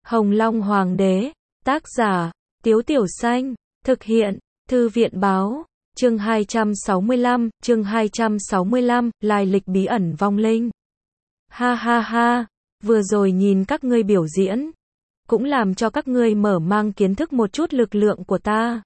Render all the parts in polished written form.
Hồng Long Hoàng đế, tác giả, Tiếu Tiểu Xanh, thực hiện, Thư viện báo, chương 265, lai lịch bí ẩn vong linh. Ha ha ha, vừa rồi nhìn các ngươi biểu diễn, cũng làm cho các ngươi mở mang kiến thức một chút lực lượng của ta.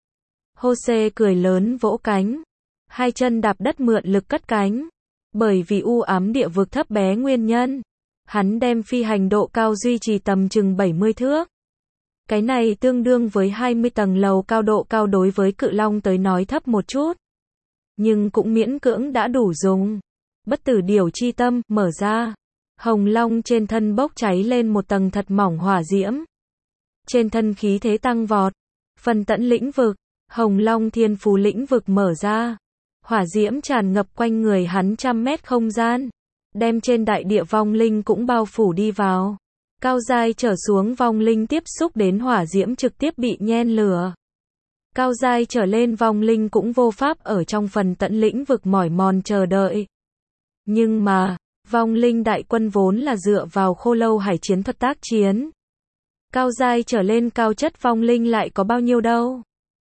Jose cười lớn vỗ cánh, hai chân đạp đất mượn lực cất cánh. Bởi vì u ám địa vực thấp bé nguyên nhân, hắn đem phi hành độ cao duy trì tầm chừng 70 thước. Cái này tương đương với 20 tầng lầu cao, độ cao đối với cự long tới nói thấp một chút, nhưng cũng miễn cưỡng đã đủ dùng. Bất tử điểu chi tâm mở ra, Hồng Long trên thân bốc cháy lên một tầng thật mỏng hỏa diễm. Trên thân khí thế tăng vọt, phần tận lĩnh vực, Hồng Long thiên phú lĩnh vực mở ra. Hỏa diễm tràn ngập quanh người hắn trăm mét không gian, đem trên đại địa vong linh cũng bao phủ đi vào. Cao giai trở xuống vong linh tiếp xúc đến hỏa diễm trực tiếp bị nhen lửa. Cao giai trở lên vong linh cũng vô pháp ở trong phần tận lĩnh vực mỏi mòn chờ đợi. Nhưng mà, vong linh đại quân vốn là dựa vào khô lâu hải chiến thuật tác chiến. Cao giai trở lên cao chất vong linh lại có bao nhiêu đâu.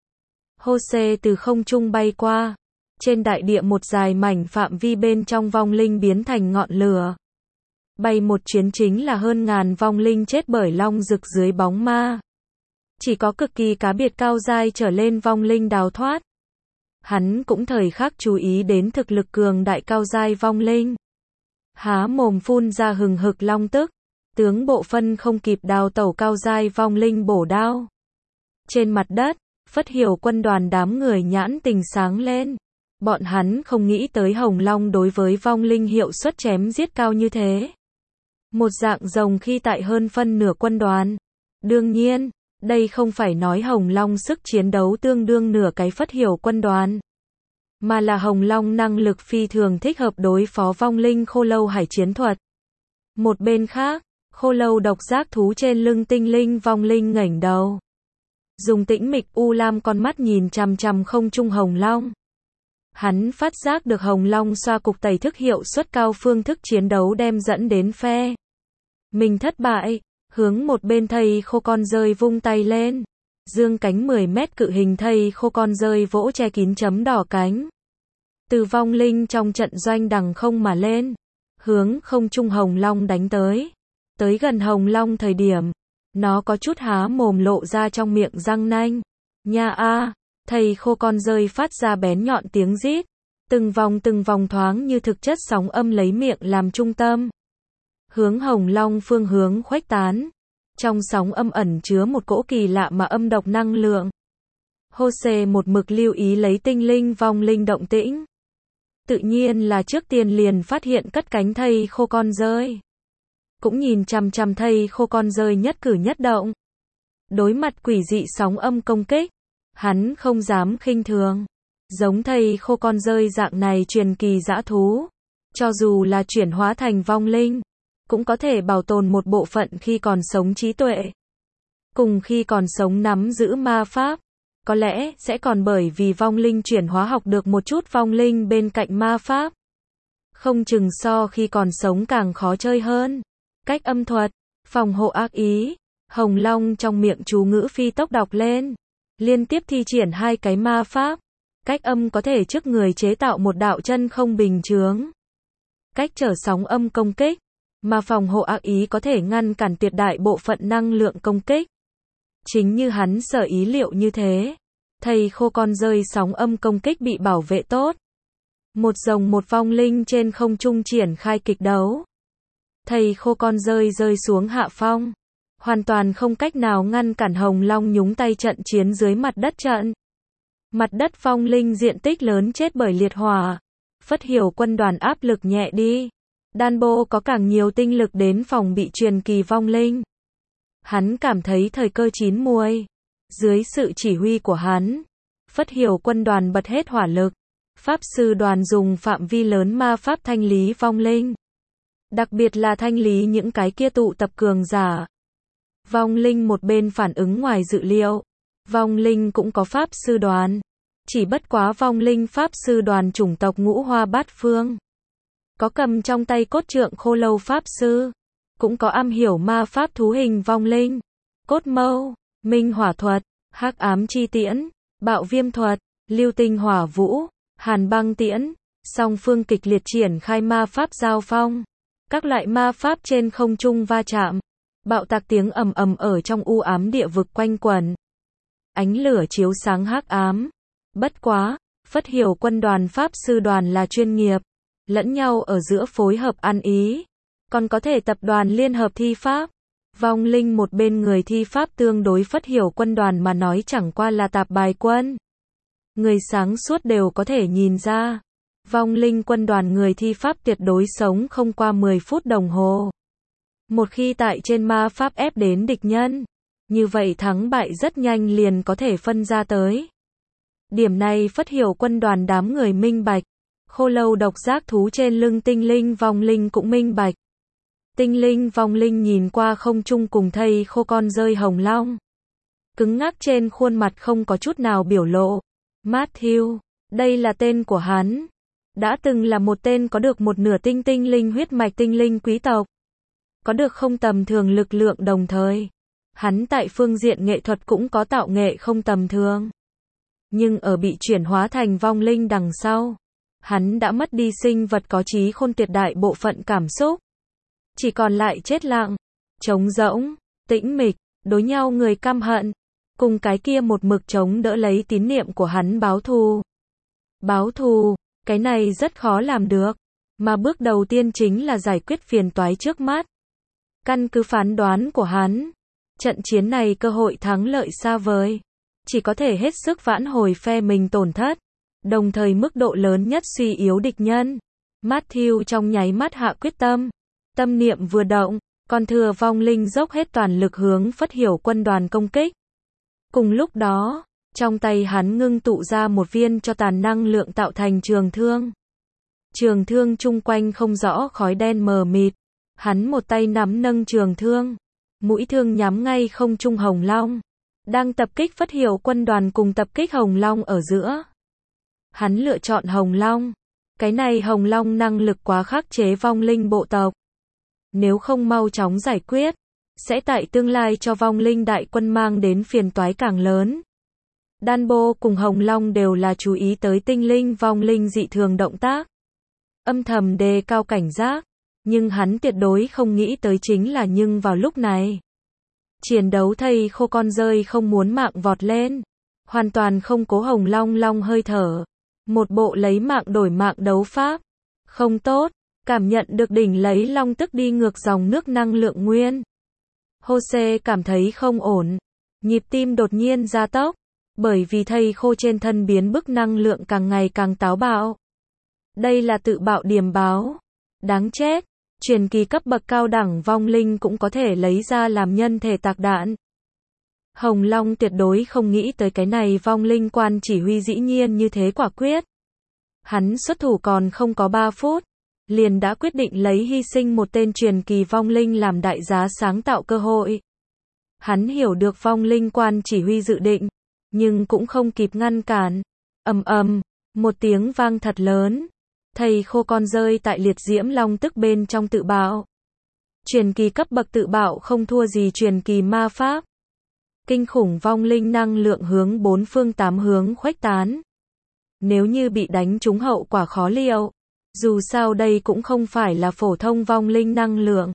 Jose từ không trung bay qua. Trên đại địa một dài mảnh phạm vi bên trong vong linh biến thành ngọn lửa. Bay một chuyến chính là hơn ngàn vong linh chết bởi long rực dưới bóng ma. Chỉ có cực kỳ cá biệt cao giai trở lên vong linh đào thoát. Hắn cũng thời khắc chú ý đến thực lực cường đại cao giai vong linh. Há mồm phun ra hừng hực long tức, tướng bộ phân không kịp đào tẩu cao giai vong linh bổ đao. Trên mặt đất, Phất Hiểu quân đoàn đám người nhãn tình sáng lên. Bọn hắn không nghĩ tới Hồng Long đối với vong linh hiệu suất chém giết cao như thế. Một dạng rồng khi tại hơn phân nửa quân đoàn. Đương nhiên, đây không phải nói Hồng Long sức chiến đấu tương đương nửa cái Phất Hiểu quân đoàn, mà là Hồng Long năng lực phi thường thích hợp đối phó vong linh khô lâu hải chiến thuật. Một bên khác, khô lâu độc giác thú trên lưng tinh linh vong linh ngẩng đầu. Dùng tĩnh mịch u lam con mắt nhìn chằm chằm không trung Hồng Long. Hắn phát giác được Hồng Long xoa cục tẩy thức hiệu suất cao phương thức chiến đấu đem dẫn đến phe mình thất bại, hướng một bên thây khô con rơi vung tay lên. Dương cánh 10 mét cự hình thây khô con rơi vỗ che kín chấm đỏ cánh. Từ vong linh trong trận doanh đằng không mà lên, hướng không trung Hồng Long đánh tới. Tới gần Hồng Long thời điểm, nó có chút há mồm lộ ra trong miệng răng nanh. Nha a! Thây khô con rơi phát ra bén nhọn tiếng rít, từng vòng thoáng như thực chất sóng âm lấy miệng làm trung tâm, hướng Hồng Long phương hướng khuếch tán. Trong sóng âm ẩn chứa một cỗ kỳ lạ mà âm độc năng lượng. Jose một mực lưu ý lấy tinh linh vong linh động tĩnh. Tự nhiên là trước tiên liền phát hiện cất cánh thây khô con rơi. Cũng nhìn chằm chằm thây khô con rơi nhất cử nhất động. Đối mặt quỷ dị sóng âm công kích, hắn không dám khinh thường. Giống thây khô con rơi dạng này truyền kỳ dã thú, cho dù là chuyển hóa thành vong linh, cũng có thể bảo tồn một bộ phận khi còn sống trí tuệ. Cùng khi còn sống nắm giữ ma pháp, có lẽ sẽ còn bởi vì vong linh chuyển hóa học được một chút vong linh bên cạnh ma pháp. Không chừng so khi còn sống càng khó chơi hơn. Cách âm thuật, phòng hộ ác ý, Hồng Long trong miệng chú ngữ phi tốc đọc lên. Liên tiếp thi triển hai cái ma pháp. Cách âm có thể trước người chế tạo một đạo chân không bình chướng, cách trở sóng âm công kích, mà phòng hộ ác ý có thể ngăn cản tuyệt đại bộ phận năng lượng công kích. Chính như hắn sở ý liệu như thế, thây khô con rơi sóng âm công kích bị bảo vệ tốt. Một rồng một vong linh trên không trung triển khai kịch đấu. Thây khô con rơi rơi xuống hạ phong, hoàn toàn không cách nào ngăn cản Hồng Long nhúng tay trận chiến dưới mặt đất trận. Mặt đất vong linh diện tích lớn chết bởi liệt hỏa. Phất Hiểu quân đoàn áp lực nhẹ đi. Đan Bô có càng nhiều tinh lực đến phòng bị truyền kỳ vong linh. Hắn cảm thấy thời cơ chín muồi. Dưới sự chỉ huy của hắn, Phất Hiểu quân đoàn bật hết hỏa lực. Pháp sư đoàn dùng phạm vi lớn ma pháp thanh lý vong linh. Đặc biệt là thanh lý những cái kia tụ tập cường giả. Vong linh một bên phản ứng ngoài dự liệu. Vong linh cũng có pháp sư đoàn. Chỉ bất quá vong linh pháp sư đoàn chủng tộc ngũ hoa bát phương. Có cầm trong tay cốt trượng khô lâu pháp sư. cũng có am hiểu ma pháp thú hình vong linh, cốt mâu, minh hỏa thuật, hắc ám chi tiễn, bạo viêm thuật, lưu tinh hỏa vũ, hàn băng tiễn, song phương kịch liệt triển khai ma pháp giao phong, các loại ma pháp trên không trung va chạm, bạo tạc tiếng ầm ầm ở trong u ám địa vực quanh quẩn. Ánh lửa chiếu sáng hắc ám. Bất quá, Phất Hiểu quân đoàn pháp sư đoàn là chuyên nghiệp, lẫn nhau ở giữa phối hợp ăn ý, còn có thể tập đoàn liên hợp thi pháp. Vong linh một bên người thi pháp tương đối Phất Hiểu quân đoàn mà nói chẳng qua là tạp bài quân. Người sáng suốt đều có thể nhìn ra. Vong linh quân đoàn người thi pháp tuyệt đối sống không qua 10 phút đồng hồ. Một khi tại trên ma pháp ép đến địch nhân, như vậy thắng bại rất nhanh liền có thể phân ra tới. Điểm này Phất Hiểu quân đoàn đám người minh bạch. Khô lâu độc giác thú trên lưng tinh linh vong linh cũng minh bạch. Tinh linh vong linh nhìn qua không trung cùng thây khô con rơi hồng long. Cứng ngắc trên khuôn mặt không có chút nào biểu lộ. Matthew, đây là tên của hắn. Đã từng là một tên có được một nửa tinh linh huyết mạch tinh linh quý tộc. Có được không tầm thường lực lượng đồng thời. Hắn tại phương diện nghệ thuật cũng có tạo nghệ không tầm thường. Nhưng ở bị chuyển hóa thành vong linh đằng sau, hắn đã mất đi sinh vật có trí khôn tuyệt đại bộ phận cảm xúc. Chỉ còn lại chết lặng, trống rỗng, tĩnh mịch, đối nhau người căm hận, cùng cái kia một mực chống đỡ lấy tín niệm của hắn báo thù. Báo thù, cái này rất khó làm được, mà bước đầu tiên chính là giải quyết phiền toái trước mắt. Căn cứ phán đoán của hắn, trận chiến này cơ hội thắng lợi xa vời, chỉ có thể hết sức vãn hồi phe mình tổn thất, đồng thời mức độ lớn nhất suy yếu địch nhân. Matthew trong nháy mắt hạ quyết tâm, tâm niệm vừa động, con thừa vong linh dốc hết toàn lực hướng Phất Hiểu quân đoàn công kích. Cùng lúc đó, trong tay hắn ngưng tụ ra một viên cho tàn năng lượng tạo thành trường thương. Trường thương chung quanh không rõ khói đen mờ mịt, hắn một tay nắm nâng trường thương, mũi thương nhắm ngay không trung hồng long, đang tập kích Phất Hiểu quân đoàn cùng tập kích hồng long ở giữa. Hắn lựa chọn hồng long, cái này hồng long năng lực quá khắc chế vong linh bộ tộc. Nếu không mau chóng giải quyết, sẽ tại tương lai cho vong linh đại quân mang đến phiền toái càng lớn. Đan Bô cùng Hồng Long đều là chú ý tới tinh linh vong linh dị thường động tác, âm thầm đề cao cảnh giác, nhưng hắn tuyệt đối không nghĩ tới chính là nhưng vào lúc này. Chiến đấu thây khô con rơi không muốn mạng vọt lên, hoàn toàn không cố Hồng Long long hơi thở, một bộ lấy mạng đổi mạng đấu pháp. Không tốt, cảm nhận được đỉnh lấy long tức đi ngược dòng nước năng lượng nguyên. Jose cảm thấy không ổn, nhịp tim đột nhiên gia tốc, bởi vì thây khô trên thân biến bức năng lượng càng ngày càng táo bạo. Đây là tự bạo điểm báo. Đáng chết, truyền kỳ cấp bậc cao đẳng vong linh cũng có thể lấy ra làm nhân thể tạc đạn. Hồng Long tuyệt đối không nghĩ tới cái này vong linh quan chỉ huy dĩ nhiên như thế quả quyết. Hắn xuất thủ còn không có 3 phút, liền đã quyết định lấy hy sinh một tên truyền kỳ vong linh làm đại giá sáng tạo cơ hội. Hắn hiểu được vong linh quan chỉ huy dự định, nhưng cũng không kịp ngăn cản. Ầm ầm, một tiếng vang thật lớn. Thây khô con rơi tại liệt diễm long tức bên trong tự bạo. Truyền kỳ cấp bậc tự bạo không thua gì truyền kỳ ma pháp. Kinh khủng vong linh năng lượng hướng 4 phương 8 hướng khuếch tán. Nếu như bị đánh trúng hậu quả khó liệu. Dù sao đây cũng không phải là phổ thông vong linh năng lượng.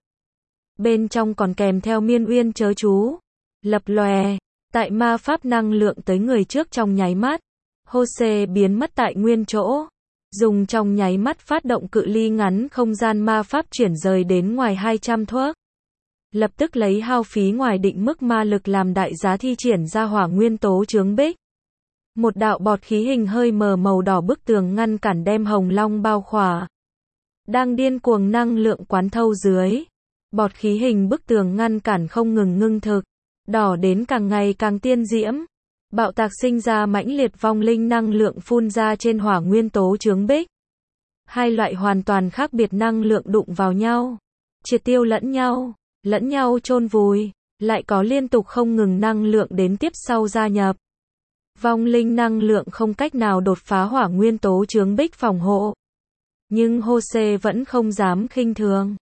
Bên trong còn kèm theo miên uyên chớ chú. Lập lòe. Tại ma pháp năng lượng tới người trước trong nháy mắt. Jose biến mất tại nguyên chỗ. Dùng trong nháy mắt phát động cự ly ngắn không gian ma pháp chuyển rời đến ngoài 200 thước. Lập tức lấy hao phí ngoài định mức ma lực làm đại giá thi triển ra hỏa nguyên tố chướng bích. Một đạo bọt khí hình hơi mờ màu đỏ bức tường ngăn cản đem Hồng Long bao khỏa. Đang điên cuồng năng lượng quán thâu dưới. Bọt khí hình bức tường ngăn cản không ngừng ngưng thực. Đỏ đến càng ngày càng tiên diễm. Bạo tạc sinh ra mãnh liệt vong linh năng lượng phun ra trên hỏa nguyên tố chướng bích. Hai loại hoàn toàn khác biệt năng lượng đụng vào nhau. Triệt tiêu lẫn nhau chôn vùi. Lại có liên tục không ngừng năng lượng đến tiếp sau gia nhập. Vong linh năng lượng không cách nào đột phá hỏa nguyên tố chướng bích phòng hộ. Nhưng Jose vẫn không dám khinh thường.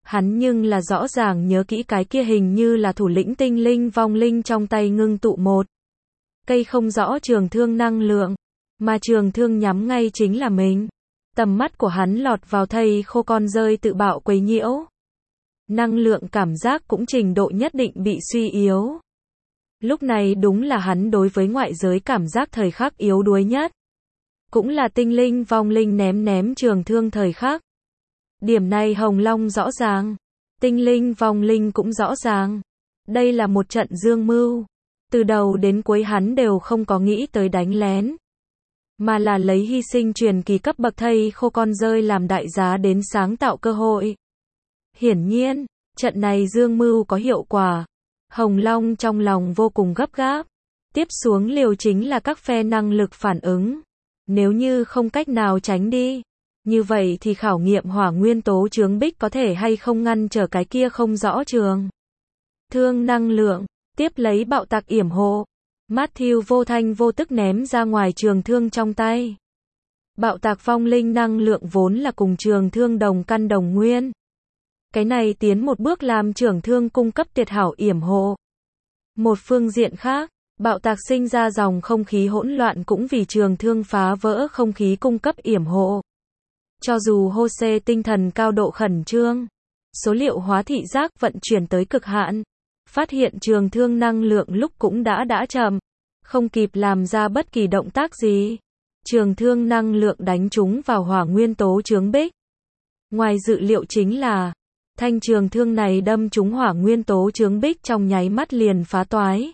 Hắn nhưng là rõ ràng nhớ kỹ cái kia hình như là thủ lĩnh tinh linh vong linh trong tay ngưng tụ một cây không rõ trường thương năng lượng, mà trường thương nhắm ngay chính là mình. Tầm mắt của hắn lọt vào thây khô con rơi tự bạo quấy nhiễu. Năng lượng cảm giác cũng trình độ nhất định bị suy yếu. Lúc này đúng là hắn đối với ngoại giới cảm giác thời khắc yếu đuối nhất. Cũng là tinh linh vong linh ném trường thương thời khắc. Điểm này Hồng Long rõ ràng. Tinh linh vong linh cũng rõ ràng. Đây là một trận dương mưu. Từ đầu đến cuối hắn đều không có nghĩ tới đánh lén. Mà là lấy hy sinh truyền kỳ cấp bậc thây khô con rơi làm đại giá đến sáng tạo cơ hội. Hiển nhiên, trận này dương mưu có hiệu quả. Hồng Long trong lòng vô cùng gấp gáp. Tiếp xuống liều chính là các phe năng lực phản ứng. Nếu như không cách nào tránh đi, như vậy thì khảo nghiệm hỏa nguyên tố chướng bích có thể hay không ngăn trở cái kia không rõ trường thương năng lượng. Tiếp lấy bạo tạc yểm hộ. Matthew vô thanh vô tức ném ra ngoài trường thương trong tay. Bạo tạc vong linh năng lượng vốn là cùng trường thương đồng căn đồng nguyên. Cái này tiến một bước làm trường thương cung cấp tuyệt hảo yểm hộ. Một phương diện khác, bạo tạc sinh ra dòng không khí hỗn loạn cũng vì trường thương phá vỡ không khí cung cấp yểm hộ. Cho dù Jose tinh thần cao độ khẩn trương, số liệu hóa thị giác vận chuyển tới cực hạn, phát hiện trường thương năng lượng lúc cũng đã chậm, không kịp làm ra bất kỳ động tác gì. Trường thương năng lượng đánh trúng vào hỏa nguyên tố chướng bích. Ngoài dự liệu chính là, thanh trường thương này đâm trúng hỏa nguyên tố chướng bích trong nháy mắt liền phá toái.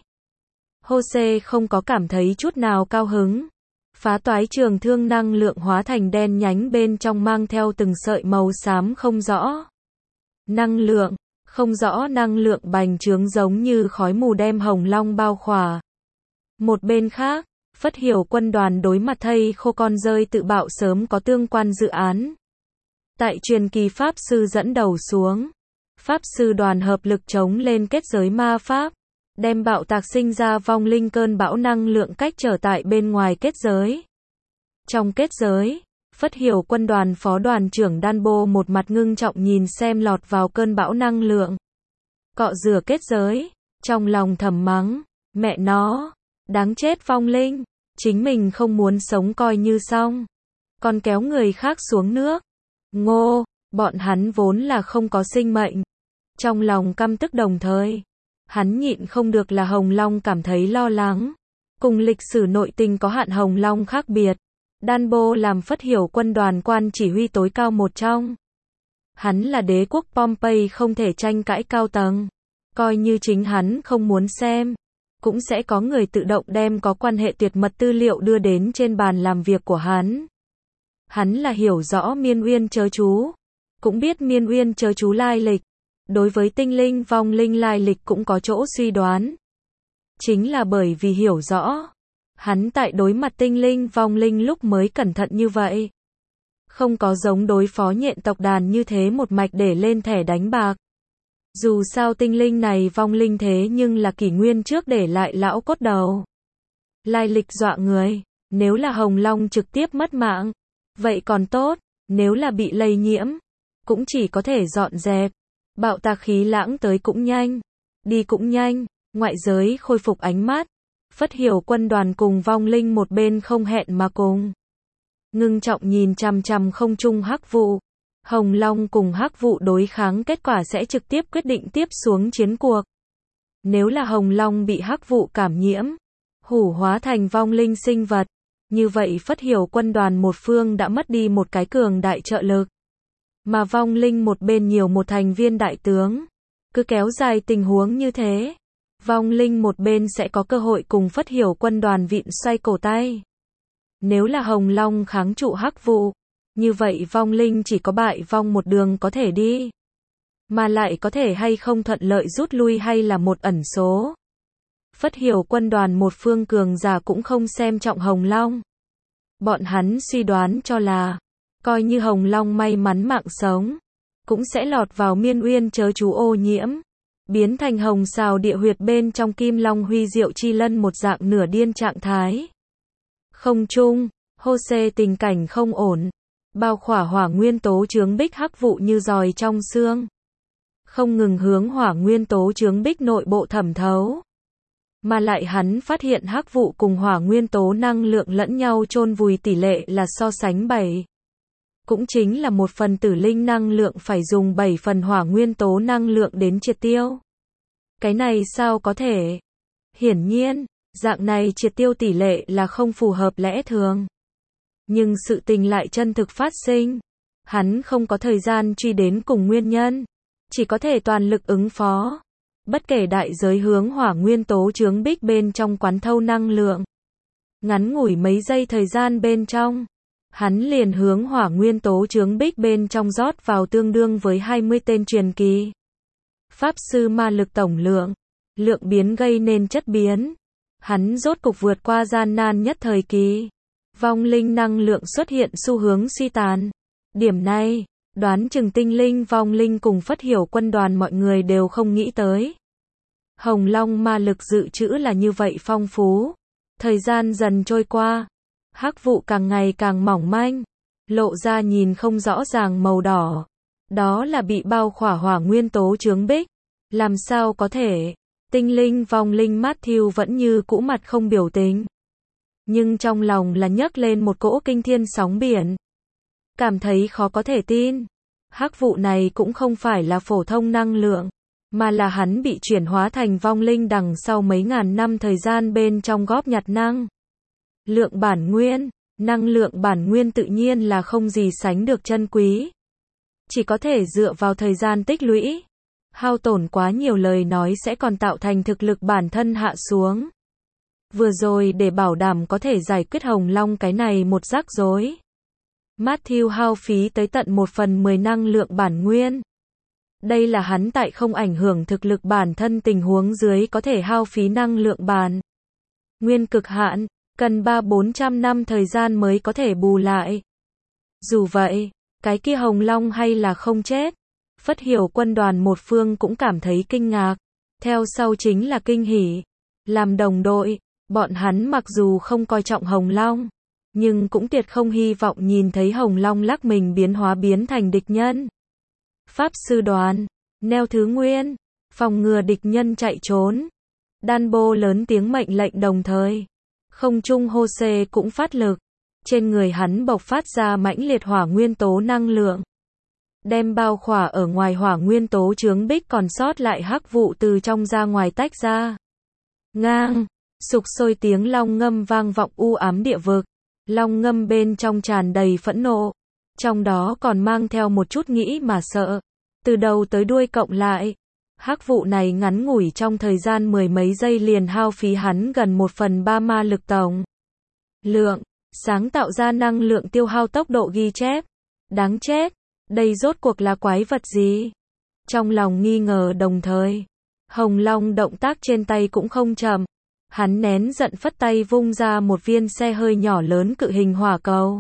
Jose không có cảm thấy chút nào cao hứng. Phá toái trường thương năng lượng hóa thành đen nhánh bên trong mang theo từng sợi màu xám không rõ. Năng lượng, không rõ năng lượng bành trướng giống như khói mù đem Hồng Long bao khỏa. Một bên khác, Phất Hiểu quân đoàn đối mặt thây khô con rơi tự bạo sớm có tương quan dự án. Tại truyền kỳ Pháp Sư dẫn đầu xuống, Pháp Sư đoàn hợp lực chống lên kết giới ma Pháp, đem bạo tạc sinh ra vong linh cơn bão năng lượng cách trở tại bên ngoài kết giới. Trong kết giới, Phất Hiểu quân đoàn phó đoàn trưởng Đan Bô một mặt ngưng trọng nhìn xem lọt vào cơn bão năng lượng. Cọ rửa kết giới, trong lòng thầm mắng, mẹ nó, đáng chết vong linh, chính mình không muốn sống coi như xong, còn kéo người khác xuống nước. Ngô, bọn hắn vốn là không có sinh mệnh. Trong lòng căm tức đồng thời, hắn nhịn không được là Hồng Long cảm thấy lo lắng. Cùng lịch sử nội tình có hạn Hồng Long khác biệt. Đan Bô làm Phất Hiểu quân đoàn quan chỉ huy tối cao một trong. Hắn là đế quốc Pompey không thể tranh cãi cao tầng. Coi như chính hắn không muốn xem, cũng sẽ có người tự động đem có quan hệ tuyệt mật tư liệu đưa đến trên bàn làm việc của hắn. Hắn là hiểu rõ Miên Uyên chớ chú, cũng biết Miên Uyên chớ chú lai lịch. Đối với tinh linh vong linh lai lịch cũng có chỗ suy đoán. Chính là bởi vì hiểu rõ, hắn tại đối mặt tinh linh vong linh lúc mới cẩn thận như vậy. Không có giống đối phó nhện tộc đàn như thế một mạch để lên thẻ đánh bạc. Dù sao tinh linh này vong linh thế nhưng là kỷ nguyên trước để lại lão cốt đầu. Lai lịch dọa người, nếu là Hồng Long trực tiếp mất mạng, vậy còn tốt, nếu là bị lây nhiễm, cũng chỉ có thể dọn dẹp. Bạo tạc khí lãng tới cũng nhanh, đi cũng nhanh, ngoại giới khôi phục ánh mắt. Phất Hiểu quân đoàn cùng vong linh một bên không hẹn mà cùng. Ngưng trọng nhìn chằm chằm không trung hắc vụ. Hồng Long cùng hắc vụ đối kháng kết quả sẽ trực tiếp quyết định tiếp xuống chiến cuộc. Nếu là Hồng Long bị hắc vụ cảm nhiễm, hủ hóa thành vong linh sinh vật, như vậy Phất Hiểu quân đoàn một phương đã mất đi một cái cường đại trợ lực. Mà vong linh một bên nhiều một thành viên đại tướng. Cứ kéo dài tình huống như thế, vong linh một bên sẽ có cơ hội cùng Phất Hiểu quân đoàn vịn xoay cổ tay. Nếu là Hồng Long kháng trụ hắc vụ, như vậy vong linh chỉ có bại vong một đường có thể đi. Mà lại có thể hay không thuận lợi rút lui hay là một ẩn số. Phất Hiểu quân đoàn một phương cường giả cũng không xem trọng Hồng Long. Bọn hắn suy đoán cho là, coi như Hồng Long may mắn mạng sống, cũng sẽ lọt vào Miên Uyên chớ chú ô nhiễm, biến thành hồng xào địa huyệt bên trong Kim Long Huy Diệu Chi Lân một dạng nửa điên trạng thái. Không trung, Jose tình cảnh không ổn, bao khỏa hỏa nguyên tố chướng bích hắc vụ như giòi trong xương. không ngừng hướng hỏa nguyên tố chướng bích nội bộ thẩm thấu. Mà lại hắn phát hiện hắc vụ cùng hỏa nguyên tố năng lượng lẫn nhau chôn vùi tỷ lệ là so sánh 7. Cũng chính là một phần tử linh năng lượng phải dùng 7 phần hỏa nguyên tố năng lượng đến triệt tiêu. Cái này sao có thể? Hiển nhiên, dạng này triệt tiêu tỷ lệ là không phù hợp lẽ thường. Nhưng sự tình lại chân thực phát sinh. Hắn không có thời gian truy đến cùng nguyên nhân. Chỉ có thể toàn lực ứng phó. Bất kể đại giới hướng hỏa nguyên tố chướng bích bên trong quán thâu năng lượng. Ngắn ngủi mấy giây thời gian bên trong. Hắn liền hướng hỏa nguyên tố chướng bích bên trong rót vào tương đương với 20 tên truyền kỳ. Pháp sư ma lực tổng lượng. Lượng biến gây nên chất biến. Hắn rốt cục vượt qua gian nan nhất thời kỳ. Vong linh năng lượng xuất hiện xu hướng suy tàn. Điểm này, đoán chừng tinh linh vong linh cùng Phất Hiểu quân đoàn mọi người đều không nghĩ tới. Hồng Long ma lực dự trữ là như vậy phong phú. Thời gian dần trôi qua. Hắc vụ càng ngày càng mỏng manh. Lộ ra nhìn không rõ ràng màu đỏ. Đó là bị bao khỏa hỏa nguyên tố chướng bích. Làm sao có thể? Tinh linh vong linh Matthew vẫn như cũ mặt không biểu tình. Nhưng trong lòng là nhấc lên một cỗ kinh thiên sóng biển. Cảm thấy khó có thể tin. Hắc vụ này cũng không phải là phổ thông năng lượng, mà là hắn bị chuyển hóa thành vong linh đằng sau mấy ngàn năm thời gian bên trong góp nhặt năng lượng bản nguyên. Năng lượng bản nguyên tự nhiên là không gì sánh được chân quý. Chỉ có thể dựa vào thời gian tích lũy. Hao tổn quá nhiều lời nói sẽ còn tạo thành thực lực bản thân hạ xuống. Vừa rồi để bảo đảm có thể giải quyết Hồng Long cái này một rắc rối. Matthew hao phí tới tận 1/10 năng lượng bản nguyên. Đây là hắn tại không ảnh hưởng thực lực bản thân tình huống dưới có thể hao phí năng lượng bản nguyên cực hạn, cần 300-400 năm thời gian mới có thể bù lại. Dù vậy, cái kia Hồng Long hay là không chết. Phất Hiểu quân đoàn một phương cũng cảm thấy kinh ngạc. Theo sau chính là kinh hỉ. Làm đồng đội, bọn hắn mặc dù không coi trọng Hồng Long, nhưng cũng tuyệt không hy vọng nhìn thấy Hồng Long lắc mình biến hóa biến thành địch nhân. Pháp sư đoàn, neo thứ nguyên, phòng ngừa địch nhân chạy trốn. Đan Bô lớn tiếng mệnh lệnh đồng thời. Không trung Hô-xê cũng phát lực. Trên người hắn bộc phát ra mãnh liệt hỏa nguyên tố năng lượng. Đem bao khỏa ở ngoài hỏa nguyên tố chướng bích còn sót lại hắc vụ từ trong ra ngoài tách ra. Ngang, sục sôi tiếng long ngâm vang vọng u ám địa vực. Long ngâm bên trong tràn đầy phẫn nộ. Trong đó còn mang theo một chút nghĩ mà sợ. Từ đầu tới đuôi cộng lại. Hắc vụ này ngắn ngủi trong thời gian mười mấy giây liền hao phí hắn gần 1/3 ma lực tổng lượng. Sáng tạo ra năng lượng tiêu hao tốc độ ghi chép. Đáng chết. Đây rốt cuộc là quái vật gì? Trong lòng nghi ngờ đồng thời. Hồng Long động tác trên tay cũng không chậm. Hắn nén giận phất tay vung ra một viên xe hơi nhỏ lớn cự hình hỏa cầu.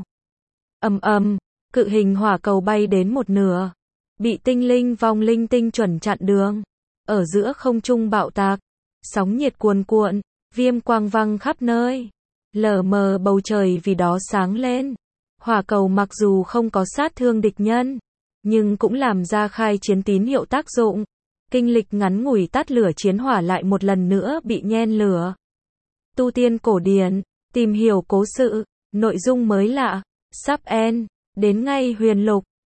Ầm ầm, cự hình hỏa cầu bay đến một nửa. Bị tinh linh vong linh tinh chuẩn chặn đường. Ở giữa không trung bạo tạc. Sóng nhiệt cuồn cuộn, viêm quang văng khắp nơi. Lờ mờ bầu trời vì đó sáng lên. Hỏa cầu mặc dù không có sát thương địch nhân, nhưng cũng làm ra khai chiến tín hiệu tác dụng. Kinh lịch ngắn ngủi tắt lửa chiến hỏa lại một lần nữa bị nhen lửa. Tu tiên cổ điển, tìm hiểu cố sự, nội dung mới lạ, sub end, đến ngay huyền lục.